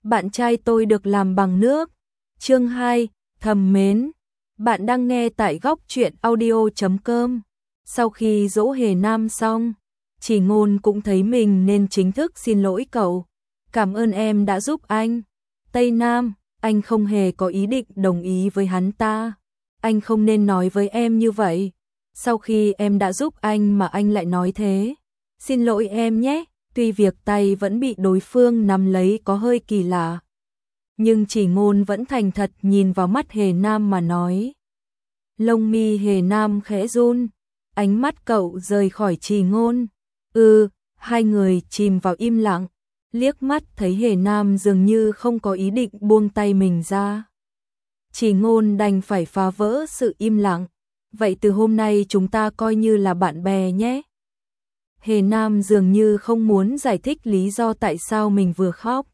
bạn trai tôi được làm bằng nước. Chương 2, thầm mến. Bạn đang nghe tại góc truyện audio.com. Sau khi dỗ Hề Nam xong, Chỉ Ngôn cũng thấy mình nên chính thức xin lỗi cậu. Cảm ơn em đã giúp anh. Tây Nam, anh không hề có ý định đồng ý với hắn ta. Anh không nên nói với em như vậy. Sau khi em đã giúp anh mà anh lại nói thế. Xin lỗi em nhé. Tuy việc tay vẫn bị đối phương nắm lấy có hơi kỳ lạ, nhưng Chỉ Ngôn vẫn thành thật nhìn vào mắt Hề Nam mà nói. Lông mi Hề Nam khẽ run, ánh mắt cậu rời khỏi Chỉ Ngôn. Hai người chìm vào im lặng, liếc mắt thấy Hề Nam dường như không có ý định buông tay mình ra. Chỉ Ngôn đành phải phá vỡ sự im lặng. Vậy từ hôm nay chúng ta coi như là bạn bè nhé. Hề Nam dường như không muốn giải thích lý do tại sao mình vừa khóc.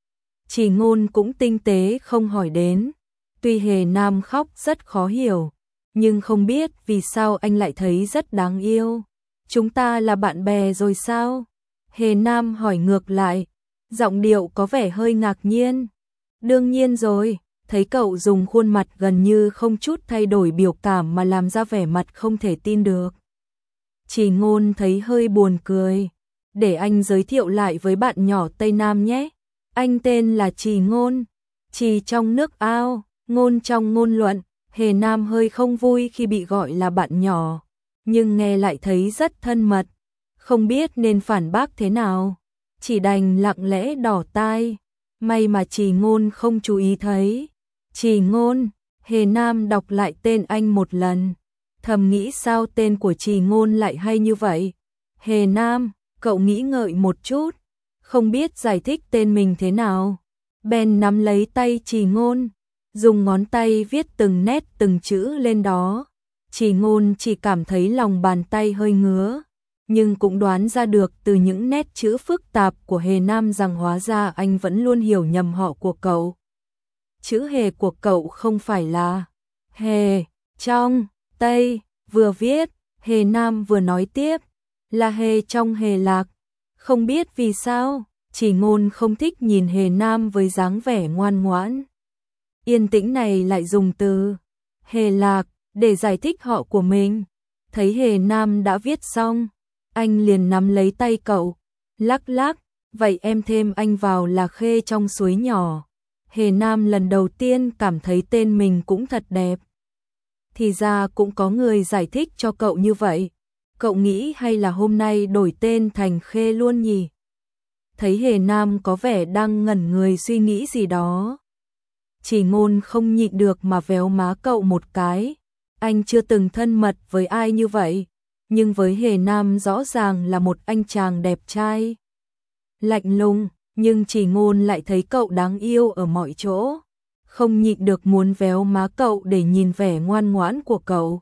Chỉ Ngôn cũng tinh tế không hỏi đến. Tuy Hề Nam khóc rất khó hiểu, nhưng không biết vì sao anh lại thấy rất đáng yêu. Chúng ta là bạn bè rồi sao? Hề Nam hỏi ngược lại, giọng điệu có vẻ hơi ngạc nhiên. Đương nhiên rồi, thấy cậu dùng khuôn mặt gần như không chút thay đổi biểu cảm mà làm ra vẻ mặt không thể tin được. Chỉ Ngôn thấy hơi buồn cười. Để anh giới thiệu lại với bạn nhỏ Tây Nam nhé. Anh tên là Chỉ Ngôn. Chỉ trong nước ao, ngôn trong ngôn luận. Hề Nam hơi không vui khi bị gọi là bạn nhỏ, nhưng nghe lại thấy rất thân mật. Không biết nên phản bác thế nào, chỉ đành lặng lẽ đỏ tai. May mà Chỉ Ngôn không chú ý thấy. Chỉ Ngôn, Hề Nam đọc lại tên anh một lần. Thầm nghĩ sao tên của Chỉ Ngôn lại hay như vậy. Hề Nam, cậu nghĩ ngợi một chút, không biết giải thích tên mình thế nào. Bèn nắm lấy tay Chỉ Ngôn, dùng ngón tay viết từng nét từng chữ lên đó. Chỉ Ngôn chỉ cảm thấy lòng bàn tay hơi ngứa, nhưng cũng đoán ra được từ những nét chữ phức tạp của Hề Nam rằng hóa ra anh vẫn luôn hiểu nhầm họ của cậu. Chữ Hề của cậu không phải là Hề, trong, Tây, vừa viết, Hề Nam vừa nói tiếp, là Hề trong Hề Lạc. Không biết vì sao, Chỉ Ngôn không thích nhìn Hề Nam với dáng vẻ ngoan ngoãn. Yên tĩnh này lại dùng từ Hề Lạc để giải thích họ của mình. Thấy Hề Nam đã viết xong, anh liền nắm lấy tay cậu, lắc lắc, vậy em thêm anh vào là Khê trong suối nhỏ. Hề Nam lần đầu tiên cảm thấy tên mình cũng thật đẹp. Thì ra cũng có người giải thích cho cậu như vậy. Cậu nghĩ hay là hôm nay đổi tên thành Khê luôn nhỉ? Thấy Hề Nam có vẻ đang ngẩn người suy nghĩ gì đó, Chỉ Ngôn không nhịn được mà véo má cậu một cái. Anh chưa từng thân mật với ai như vậy, nhưng với Hề Nam rõ ràng là một anh chàng đẹp trai. Lạnh lùng, nhưng Chỉ Ngôn lại thấy cậu đáng yêu ở mọi chỗ. Không nhịn được muốn véo má cậu để nhìn vẻ ngoan ngoãn của cậu.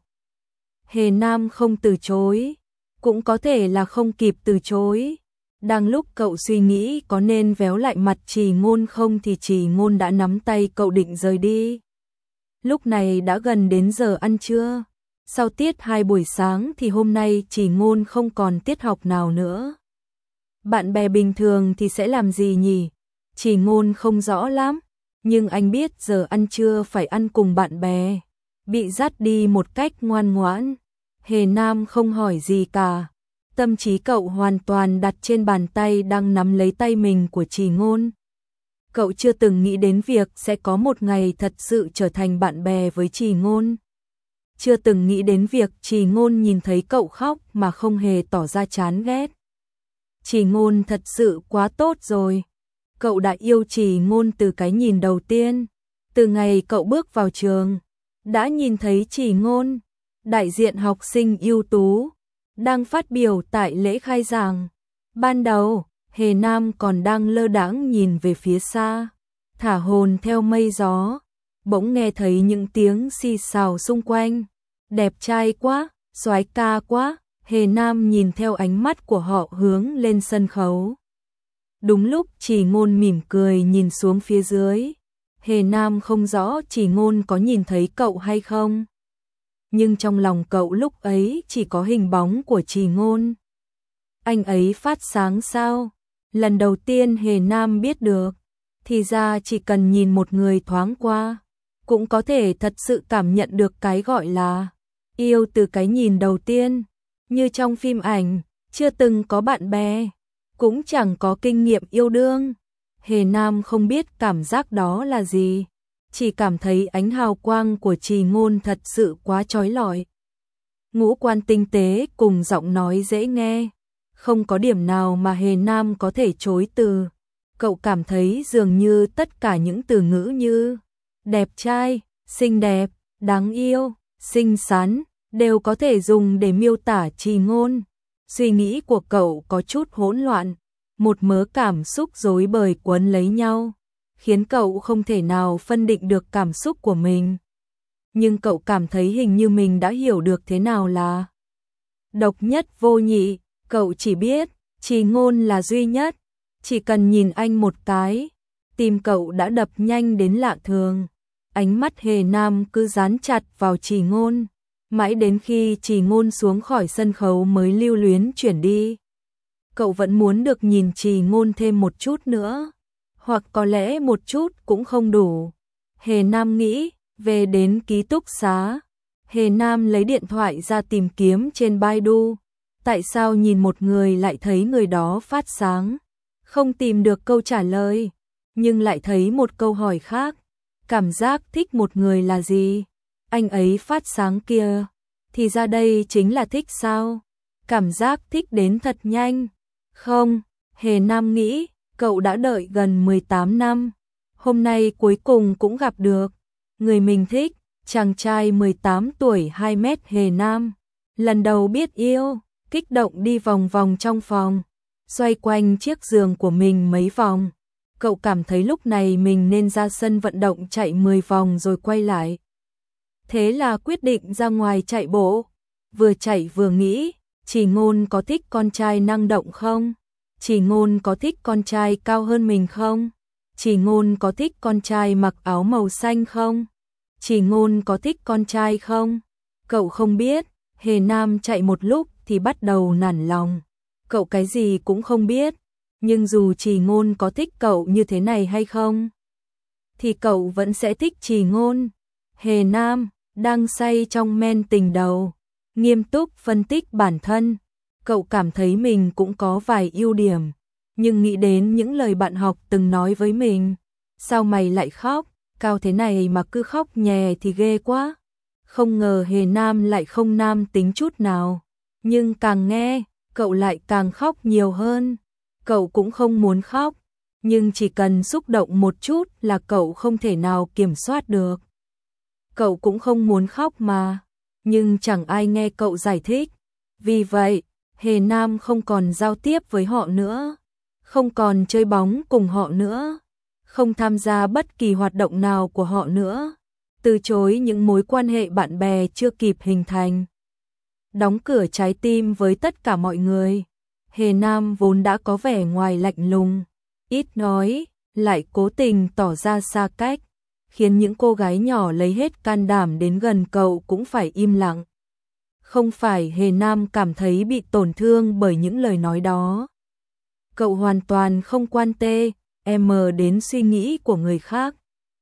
Hề Nam không từ chối, cũng có thể là không kịp từ chối. Đang lúc cậu suy nghĩ có nên véo lại mặt Chỉ Ngôn không thì Chỉ Ngôn đã nắm tay cậu định rời đi. Lúc này đã gần đến giờ ăn trưa. Sau tiết 2 buổi sáng thì hôm nay Chỉ Ngôn không còn tiết học nào nữa. Bạn bè bình thường thì sẽ làm gì nhỉ? Chỉ Ngôn không rõ lắm, nhưng anh biết giờ ăn trưa phải ăn cùng bạn bè. Bị dắt đi một cách ngoan ngoãn. Hề Nam không hỏi gì cả. Tâm trí cậu hoàn toàn đặt trên bàn tay đang nắm lấy tay mình của Chỉ Ngôn. Cậu chưa từng nghĩ đến việc sẽ có một ngày thật sự trở thành bạn bè với Chỉ Ngôn. Chưa từng nghĩ đến việc Chỉ Ngôn nhìn thấy cậu khóc mà không hề tỏ ra chán ghét. Chỉ Ngôn thật sự quá tốt rồi. Cậu đã yêu Chỉ Ngôn từ cái nhìn đầu tiên. Từ ngày cậu bước vào trường, đã nhìn thấy Chỉ Ngôn, đại diện học sinh ưu tú, đang phát biểu tại lễ khai giảng. Ban đầu, Hề Nam còn đang lơ đãng nhìn về phía xa, thả hồn theo mây gió, bỗng nghe thấy những tiếng xì xào xung quanh. Đẹp trai quá, soái ca quá. Hề Nam nhìn theo ánh mắt của họ hướng lên sân khấu. Đúng lúc Chỉ Ngôn mỉm cười nhìn xuống phía dưới. Hề Nam không rõ Chỉ Ngôn có nhìn thấy cậu hay không, nhưng trong lòng cậu lúc ấy chỉ có hình bóng của Chỉ Ngôn. Anh ấy phát sáng sao? Lần đầu tiên Hề Nam biết được. Thì ra chỉ cần nhìn một người thoáng qua, cũng có thể thật sự cảm nhận được cái gọi là yêu từ cái nhìn đầu tiên. Như trong phim ảnh, chưa từng có bạn bè, cũng chẳng có kinh nghiệm yêu đương. Hề Nam không biết cảm giác đó là gì, chỉ cảm thấy ánh hào quang của Trì Ngôn thật sự quá chói lọi. Ngũ quan tinh tế cùng giọng nói dễ nghe, không có điểm nào mà Hề Nam có thể chối từ. Cậu cảm thấy dường như tất cả những từ ngữ như đẹp trai, xinh đẹp, đáng yêu, xinh xắn đều có thể dùng để miêu tả Trì Ngôn. Suy nghĩ của cậu có chút hỗn loạn, một mớ cảm xúc rối bời quấn lấy nhau, khiến cậu không thể nào phân định được cảm xúc của mình. Nhưng cậu cảm thấy hình như mình đã hiểu được thế nào là độc nhất vô nhị. Cậu chỉ biết Trì Ngôn là duy nhất, chỉ cần nhìn anh một cái, tim cậu đã đập nhanh đến lạ thường. Ánh mắt Hề Nam cứ dán chặt vào Trì Ngôn, mãi đến khi Trì Ngôn xuống khỏi sân khấu mới lưu luyến chuyển đi. Cậu vẫn muốn được nhìn Trì Ngôn thêm một chút nữa, hoặc có lẽ một chút cũng không đủ. Hề Nam nghĩ. Về đến ký túc xá, Hề Nam lấy điện thoại ra tìm kiếm trên Baidu. Tại sao nhìn một người lại thấy người đó phát sáng? Không tìm được câu trả lời, nhưng lại thấy một câu hỏi khác. Cảm giác thích một người là gì? Anh ấy phát sáng kia, thì ra đây chính là thích sao? Cảm giác thích đến thật nhanh. Không, Hề Nam nghĩ, cậu đã đợi gần 18 năm. Hôm nay cuối cùng cũng gặp được người mình thích, chàng trai 18 tuổi 2 mét Hề Nam. Lần đầu biết yêu, kích động đi vòng vòng trong phòng, xoay quanh chiếc giường của mình mấy vòng. Cậu cảm thấy lúc này mình nên ra sân vận động chạy 10 vòng rồi quay lại. Thế là quyết định ra ngoài chạy bộ. Vừa chạy vừa nghĩ, Trì Ngôn có thích con trai năng động không? Trì Ngôn có thích con trai cao hơn mình không? Trì Ngôn có thích con trai mặc áo màu xanh không? Trì Ngôn có thích con trai không? Cậu không biết. Hề Nam chạy một lúc thì bắt đầu nản lòng. Cậu cái gì cũng không biết. Nhưng dù Trì Ngôn có thích cậu như thế này hay không, thì cậu vẫn sẽ thích Trì Ngôn. Hề Nam đang say trong men tình đầu, nghiêm túc phân tích bản thân. Cậu cảm thấy mình cũng có vài ưu điểm, nhưng nghĩ đến những lời bạn học từng nói với mình. Sao mày lại khóc? Cao thế này mà cứ khóc nhè thì ghê quá. Không ngờ Hề Nam lại không nam tính chút nào. Nhưng càng nghe, cậu lại càng khóc nhiều hơn. Cậu cũng không muốn khóc, nhưng chỉ cần xúc động một chút là cậu không thể nào kiểm soát được. Cậu cũng không muốn khóc mà, nhưng chẳng ai nghe cậu giải thích. Vì vậy, Hề Nam không còn giao tiếp với họ nữa, không còn chơi bóng cùng họ nữa, không tham gia bất kỳ hoạt động nào của họ nữa, từ chối những mối quan hệ bạn bè chưa kịp hình thành. Đóng cửa trái tim với tất cả mọi người. Hề Nam vốn đã có vẻ ngoài lạnh lùng, ít nói, lại cố tình tỏ ra xa cách, khiến những cô gái nhỏ lấy hết can đảm đến gần cậu cũng phải im lặng. Không phải Hề Nam cảm thấy bị tổn thương bởi những lời nói đó. Cậu hoàn toàn không quan tâm đến suy nghĩ của người khác.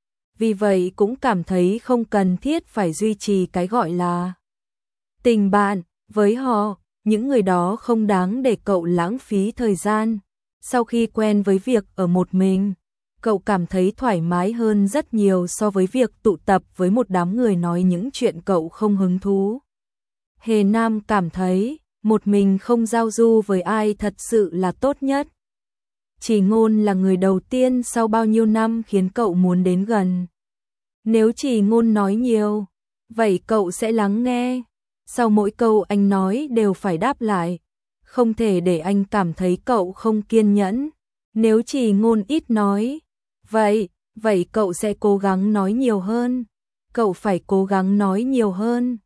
Vì vậy cũng cảm thấy không cần thiết phải duy trì cái gọi là tình bạn với họ. Những người đó không đáng để cậu lãng phí thời gian. Sau khi quen với việc ở một mình, cậu cảm thấy thoải mái hơn rất nhiều so với việc tụ tập với một đám người nói những chuyện cậu không hứng thú. Hề Nam cảm thấy một mình không giao du với ai thật sự là tốt nhất. Trì Ngôn là người đầu tiên sau bao nhiêu năm khiến cậu muốn đến gần. Nếu Trì Ngôn nói nhiều, vậy cậu sẽ lắng nghe. Sau mỗi câu anh nói đều phải đáp lại, không thể để anh cảm thấy cậu không kiên nhẫn. Nếu Trì Ngôn ít nói, vậy cậu sẽ cố gắng nói nhiều hơn. Cậu phải cố gắng nói nhiều hơn.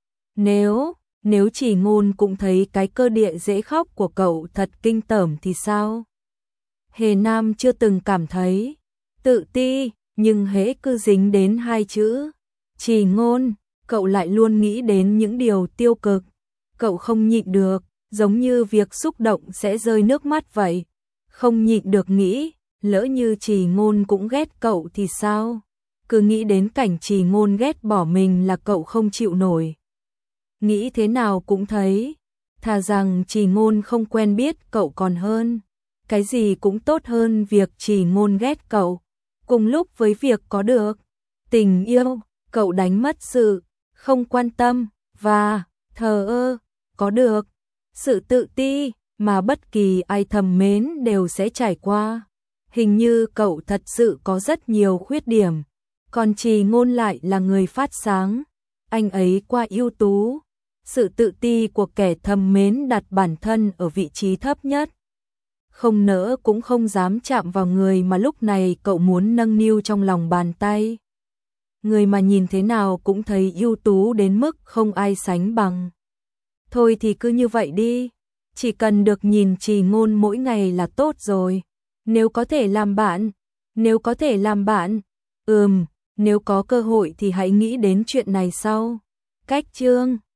Nếu Trì Ngôn cũng thấy cái cơ địa dễ khóc của cậu thật kinh tởm thì sao? Hề Nam chưa từng cảm thấy tự ti, nhưng hễ cứ dính đến hai chữ Trì Ngôn, cậu lại luôn nghĩ đến những điều tiêu cực. Cậu không nhịn được, giống như việc xúc động sẽ rơi nước mắt vậy. Không nhịn được nghĩ, Lỡ như Trì Ngôn cũng ghét cậu thì sao? Cứ nghĩ đến cảnh Trì Ngôn ghét bỏ mình là cậu không chịu nổi. Nghĩ thế nào cũng thấy, thà rằng Trì Ngôn không quen biết cậu còn hơn. Cái gì cũng tốt hơn việc Trì Ngôn ghét cậu. Cùng lúc với việc có được tình yêu, cậu đánh mất sự không quan tâm và thờ ơ, có được sự tự ti mà bất kỳ ai thầm mến đều sẽ trải qua. Hình như cậu thật sự có rất nhiều khuyết điểm, còn Trì Ngôn lại là người phát sáng. Anh ấy quá ưu tú. Sự tự ti của kẻ thầm mến đặt bản thân ở vị trí thấp nhất. Không nỡ cũng không dám chạm vào người mà lúc này cậu muốn nâng niu trong lòng bàn tay. Người mà nhìn thế nào cũng thấy ưu tú đến mức không ai sánh bằng. Thôi thì cứ như vậy đi, chỉ cần được nhìn Trì Ngôn mỗi ngày là tốt rồi. Nếu có thể làm bạn, nếu có cơ hội thì hãy nghĩ đến chuyện này sau. Cách chương